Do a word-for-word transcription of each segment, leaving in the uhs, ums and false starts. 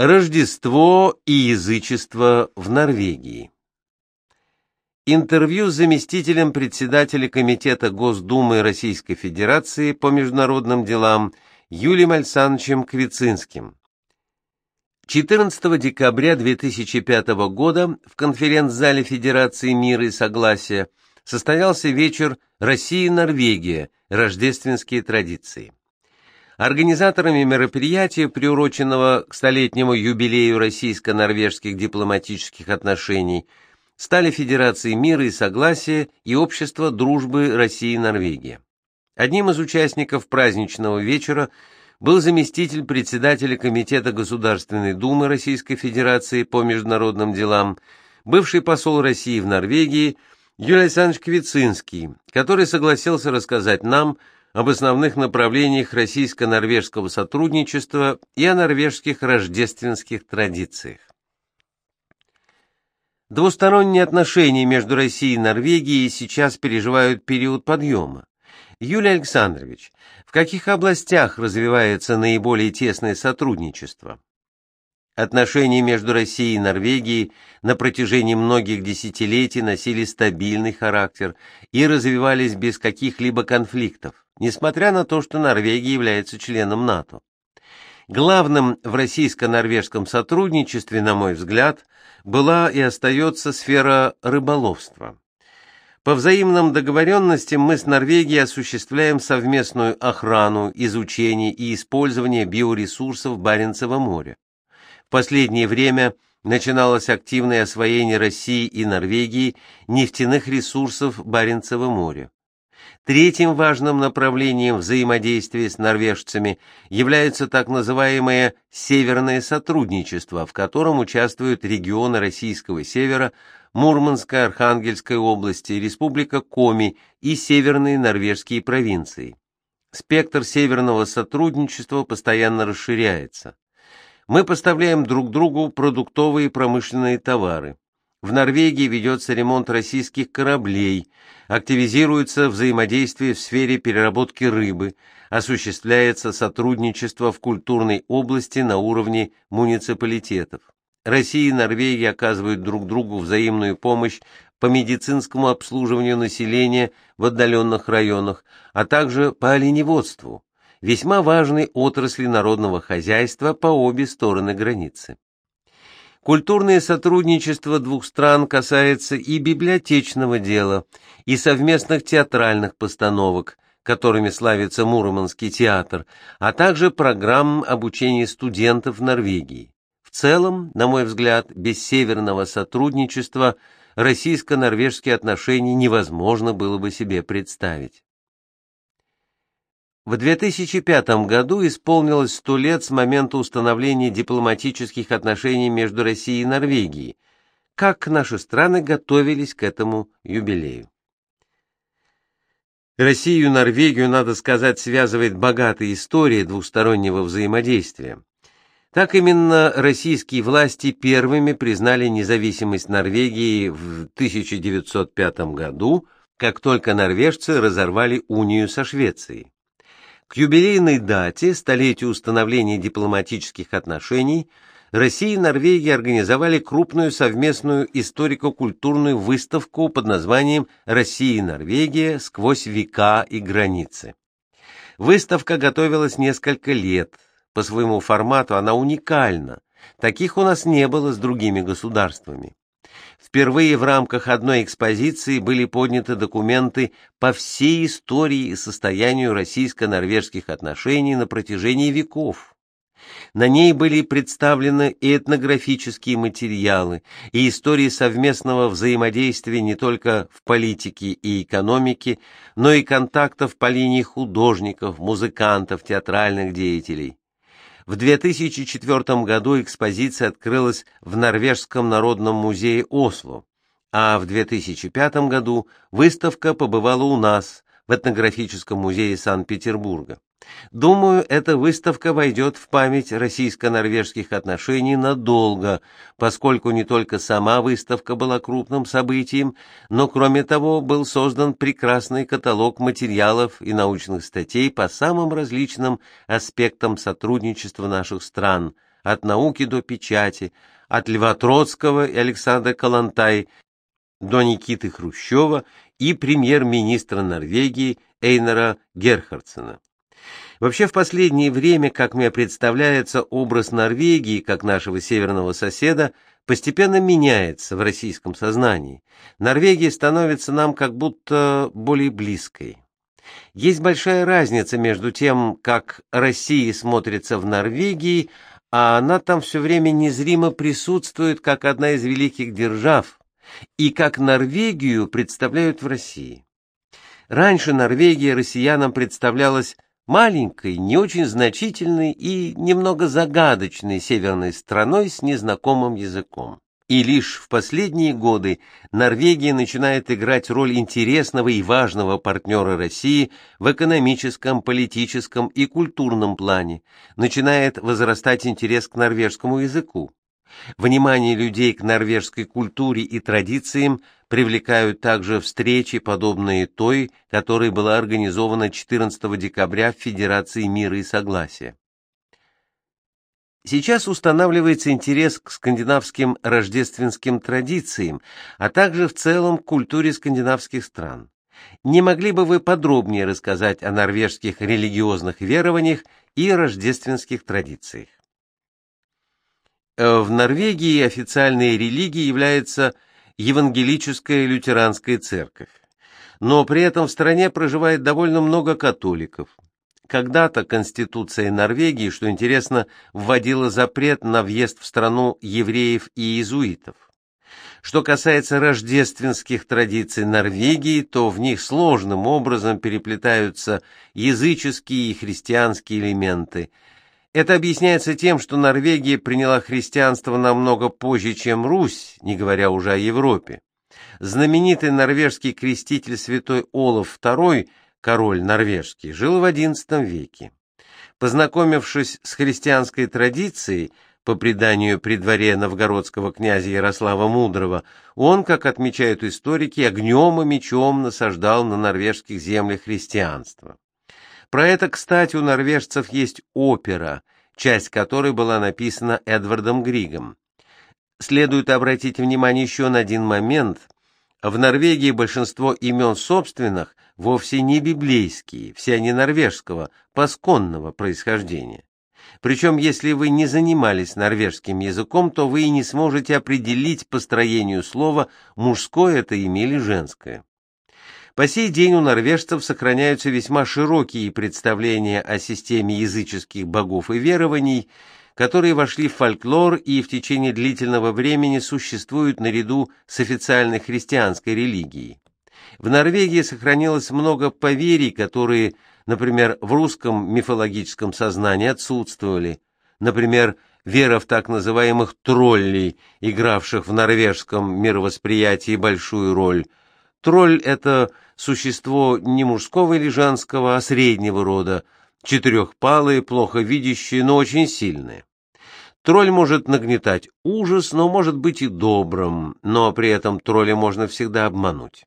Рождество и язычество в Норвегии. Интервью с заместителем председателя Комитета Госдумы Российской Федерации по международным делам Юлием Александровичем Квицинским. четырнадцатого декабря две тысячи пятого года в конференц-зале Федерации мира и согласия состоялся вечер «Россия-Норвегия. Рождественские традиции». Организаторами мероприятия, приуроченного к столетнему юбилею российско-норвежских дипломатических отношений, стали Федерации мира и согласия и Общество дружбы России-Норвегия. Одним из участников праздничного вечера был заместитель председателя Комитета Государственной Думы Российской Федерации по международным делам, бывший посол России в Норвегии Юлий Александрович Квицинский, который согласился рассказать нам об основных направлениях российско-норвежского сотрудничества и о норвежских рождественских традициях. Двусторонние отношения между Россией и Норвегией сейчас переживают период подъема. Юлий Александрович, в каких областях развивается наиболее тесное сотрудничество? Отношения между Россией и Норвегией на протяжении многих десятилетий носили стабильный характер и развивались без каких-либо конфликтов, несмотря на то, что Норвегия является членом НАТО. Главным в российско-норвежском сотрудничестве, на мой взгляд, была и остается сфера рыболовства. По взаимным договоренностям мы с Норвегией осуществляем совместную охрану, изучение и использование биоресурсов Баренцева моря. В последнее время начиналось активное освоение России и Норвегии нефтяных ресурсов Баренцева моря. Третьим важным направлением взаимодействия с норвежцами является так называемое «северное сотрудничество», в котором участвуют регионы Российского севера, Мурманской, Архангельской области, Республика Коми и северные норвежские провинции. Спектр северного сотрудничества постоянно расширяется. Мы поставляем друг другу продуктовые и промышленные товары. В Норвегии ведется ремонт российских кораблей, активизируется взаимодействие в сфере переработки рыбы, осуществляется сотрудничество в культурной области на уровне муниципалитетов. Россия и Норвегия оказывают друг другу взаимную помощь по медицинскому обслуживанию населения в отдаленных районах, а также по оленеводству, весьма важной отрасли народного хозяйства по обе стороны границы. Культурное сотрудничество двух стран касается и библиотечного дела, и совместных театральных постановок, которыми славится Мурманский театр, а также программ обучения студентов в Норвегии. В целом, на мой взгляд, без северного сотрудничества российско-норвежские отношения невозможно было бы себе представить. В две тысячи пятом году исполнилось сто лет с момента установления дипломатических отношений между Россией и Норвегией. Как наши страны готовились к этому юбилею? Россию и Норвегию, надо сказать, связывает богатая история двустороннего взаимодействия. Так именно российские власти первыми признали независимость Норвегии в тысяча девятьсот пятом году, как только норвежцы разорвали унию со Швецией. К юбилейной дате, столетию установления дипломатических отношений, Россия и Норвегия организовали крупную совместную историко-культурную выставку под названием «Россия и Норвегия. Сквозь века и границы». Выставка готовилась несколько лет. По своему формату она уникальна. Таких у нас не было с другими государствами. Впервые в рамках одной экспозиции были подняты документы по всей истории и состоянию российско-норвежских отношений на протяжении веков. На ней были представлены и этнографические материалы, и истории совместного взаимодействия не только в политике и экономике, но и контактов по линии художников, музыкантов, театральных деятелей. В две тысячи четвёртом году экспозиция открылась в Норвежском народном музее Осло, а в две тысячи пятом году выставка побывала у нас в этнографическом музее Санкт-Петербурга. Думаю, эта выставка войдет в память российско-норвежских отношений надолго, поскольку не только сама выставка была крупным событием, но, кроме того, был создан прекрасный каталог материалов и научных статей по самым различным аспектам сотрудничества наших стран, от науки до печати, от Льва Троцкого и Александра Калантай до Никиты Хрущева и премьер-министра Норвегии Эйнара Герхардсена. Вообще, в последнее время, как мне представляется, образ Норвегии, как нашего северного соседа, постепенно меняется в российском сознании. Норвегия становится нам как будто более близкой. Есть большая разница между тем, как Россия смотрится в Норвегии, а она там все время незримо присутствует как одна из великих держав, и как Норвегию представляют в России. Раньше Норвегия россиянам представлялась маленькой, не очень значительной и немного загадочной северной страной с незнакомым языком. И лишь в последние годы Норвегия начинает играть роль интересного и важного партнера России в экономическом, политическом и культурном плане, начинает возрастать интерес к норвежскому языку. Внимание людей к норвежской культуре и традициям привлекают также встречи, подобные той, которая была организована четырнадцатого декабря в Федерации мира и согласия. Сейчас устанавливается интерес к скандинавским рождественским традициям, а также в целом к культуре скандинавских стран. Не могли бы вы подробнее рассказать о норвежских религиозных верованиях и рождественских традициях? В Норвегии официальной религией является евангелическая лютеранская церковь, но при этом в стране проживает довольно много католиков. Когда-то Конституция Норвегии, что интересно, вводила запрет на въезд в страну евреев и иезуитов. Что касается рождественских традиций Норвегии, то в них сложным образом переплетаются языческие и христианские элементы. Это объясняется тем, что Норвегия приняла христианство намного позже, чем Русь, не говоря уже о Европе. Знаменитый норвежский креститель святой Олаф второй, король норвежский, жил в одиннадцатом веке. Познакомившись с христианской традицией, по преданию при дворе новгородского князя Ярослава Мудрого, он, как отмечают историки, огнем и мечом насаждал на норвежских землях христианство. Про это, кстати, у норвежцев есть опера, часть которой была написана Эдвардом Григом. Следует обратить внимание еще на один момент. В Норвегии большинство имен собственных вовсе не библейские, все они норвежского, пасконного происхождения. Причем, если вы не занимались норвежским языком, то вы и не сможете определить по строению слова, мужское это имя или женское. По сей день у норвежцев сохраняются весьма широкие представления о системе языческих богов и верований, которые вошли в фольклор и в течение длительного времени существуют наряду с официальной христианской религией. В Норвегии сохранилось много поверий, которые, например, в русском мифологическом сознании отсутствовали. Например, вера в так называемых троллей, игравших в норвежском мировосприятии большую роль. Тролль — это существо не мужского или женского, а среднего рода, четырехпалые, плохо видящие, но очень сильные. Тролль может нагнетать ужас, но может быть и добрым, но при этом тролля можно всегда обмануть.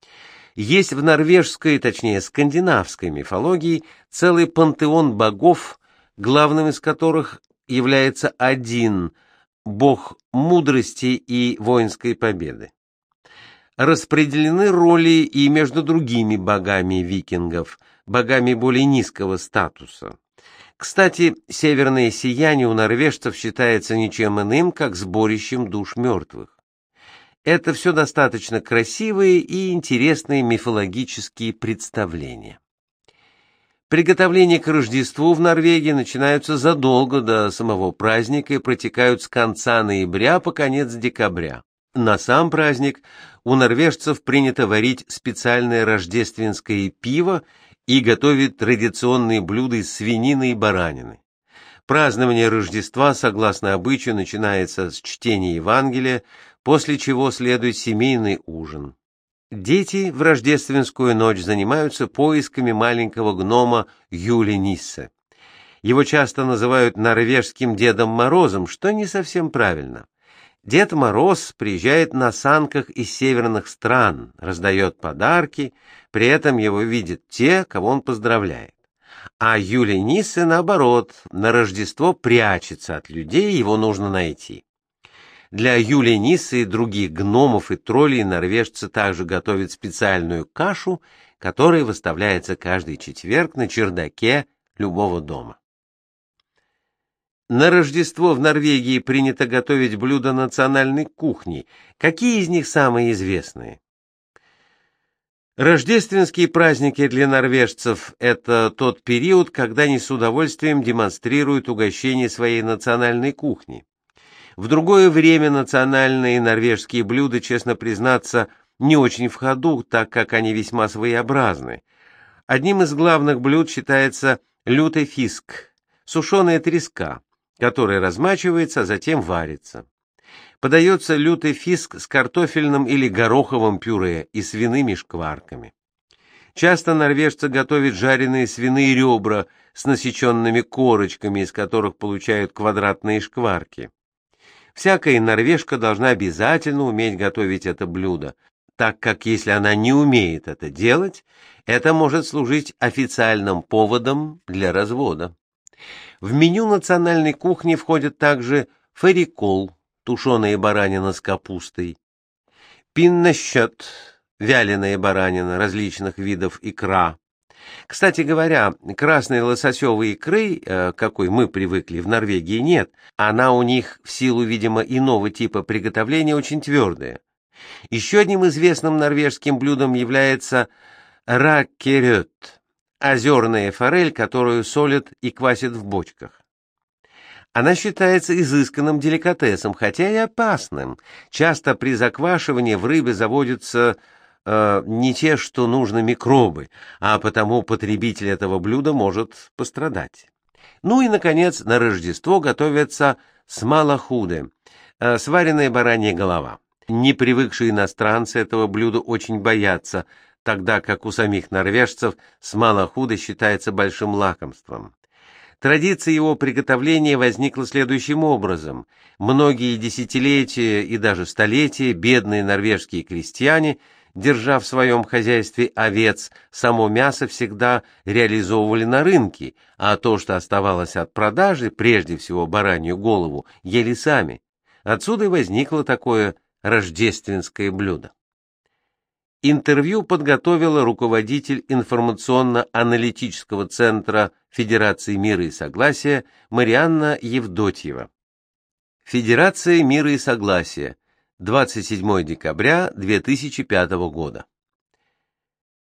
Есть в норвежской, точнее скандинавской мифологии целый пантеон богов, главным из которых является один – бог мудрости и воинской победы. Распределены роли и между другими богами викингов, богами более низкого статуса. Кстати, северное сияние у норвежцев считается ничем иным, как сборищем душ мертвых. Это все достаточно красивые и интересные мифологические представления. Приготовления к Рождеству в Норвегии начинаются задолго до самого праздника и протекают с конца ноября по конец декабря. На сам праздник у норвежцев принято варить специальное рождественское пиво и готовить традиционные блюда из свинины и баранины. Празднование Рождества, согласно обычаю, начинается с чтения Евангелия, после чего следует семейный ужин. Дети в рождественскую ночь занимаются поисками маленького гнома Юли Ниссе. Его часто называют норвежским Дедом Морозом, что не совсем правильно. Дед Мороз приезжает на санках из северных стран, раздает подарки, при этом его видят те, кого он поздравляет. А Юлий Ниссе, наоборот, на Рождество прячется от людей, его нужно найти. Для Юлия Ниссе и других гномов и троллей норвежцы также готовят специальную кашу, которая выставляется каждый четверг на чердаке любого дома. На Рождество в Норвегии принято готовить блюда национальной кухни. Какие из них самые известные? Рождественские праздники для норвежцев – это тот период, когда они с удовольствием демонстрируют угощение своей национальной кухни. В другое время национальные норвежские блюда, честно признаться, не очень в ходу, так как они весьма своеобразны. Одним из главных блюд считается лютый фиск – сушеная треска, которая размачивается, а затем варится. Подается лютый фиск с картофельным или гороховым пюре и свиными шкварками. Часто норвежцы готовят жареные свиные ребра с насеченными корочками, из которых получают квадратные шкварки. Всякая норвежка должна обязательно уметь готовить это блюдо, так как если она не умеет это делать, это может служить официальным поводом для развода. В меню национальной кухни входят также фарикол, тушеная баранина с капустой, пиннекёт, вяленая баранина различных видов икра. Кстати говоря, красной лососевой икры, какой мы привыкли, в Норвегии нет. Она у них в силу, видимо, иного типа приготовления очень твердая. Еще одним известным норвежским блюдом является раккерет, озерная форель, которую солят и квасят в бочках. Она считается изысканным деликатесом, хотя и опасным. Часто при заквашивании в рыбе заводятся э, не те, что нужны микробы, а потому потребитель этого блюда может пострадать. Ну и, наконец, на Рождество готовятся смалахуде, э, сваренная баранья голова. Непривыкшие иностранцы этого блюда очень боятся, тогда как у самих норвежцев смалахуде считается большим лакомством. Традиция его приготовления возникла следующим образом. Многие десятилетия и даже столетия бедные норвежские крестьяне, держа в своем хозяйстве овец, само мясо всегда реализовывали на рынке, а то, что оставалось от продажи, прежде всего баранью голову, ели сами. Отсюда и возникло такое рождественское блюдо. Интервью подготовила руководитель информационно-аналитического центра Федерации мира и согласия Марианна Евдотьева. Федерация мира и согласия, двадцать седьмое декабря две тысячи пятого года.